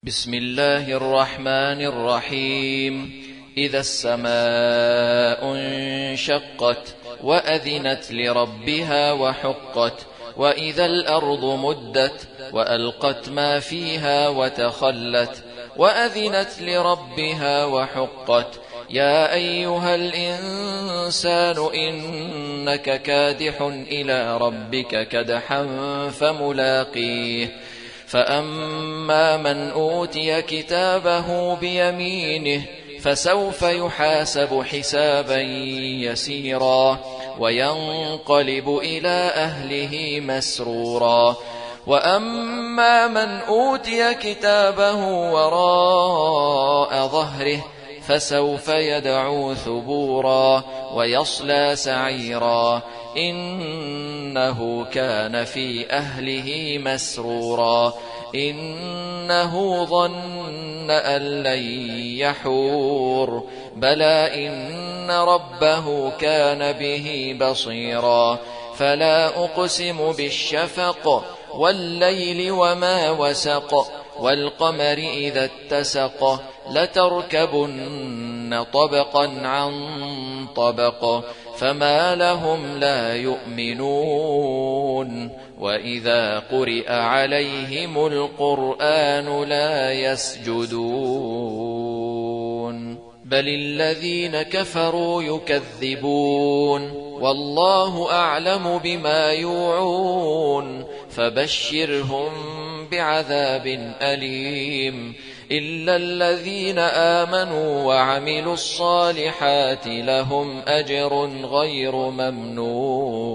بسم الله الرحمن الرحيم. إذا السماء انشقت وأذنت لربها وحقت، وإذا الأرض مدت وألقت ما فيها وتخلت، وأذنت لربها وحقت. يا أيها الإنسان إنك كادح إلى ربك كدحا فملاقيه. فأما من أوتي كتابه بيمينه فسوف يحاسب حسابا يسيرا وينقلب إلى أهله مسرورا. وأما من أوتي كتابه وراء ظهره فسوف يدعو ثبورا ويصلى سعيرا إنه كان في أهله مسرورا إنه ظن أن لن يحور بلى إن ربه كان به بصيرا. فلا أقسم بالشفق والليل وما وسق والقمر إذا اتسق لتركبن طبقا عن طبق فما لهم لا يؤمنون. وإذا قرئ عليهم القرآن لا يسجدون بل الذين كفروا يكذبون والله أعلم بما يوعون فبشرهم بعذاب أليم إلا الذين آمنوا وعملوا الصالحات لهم أجر غير ممنون.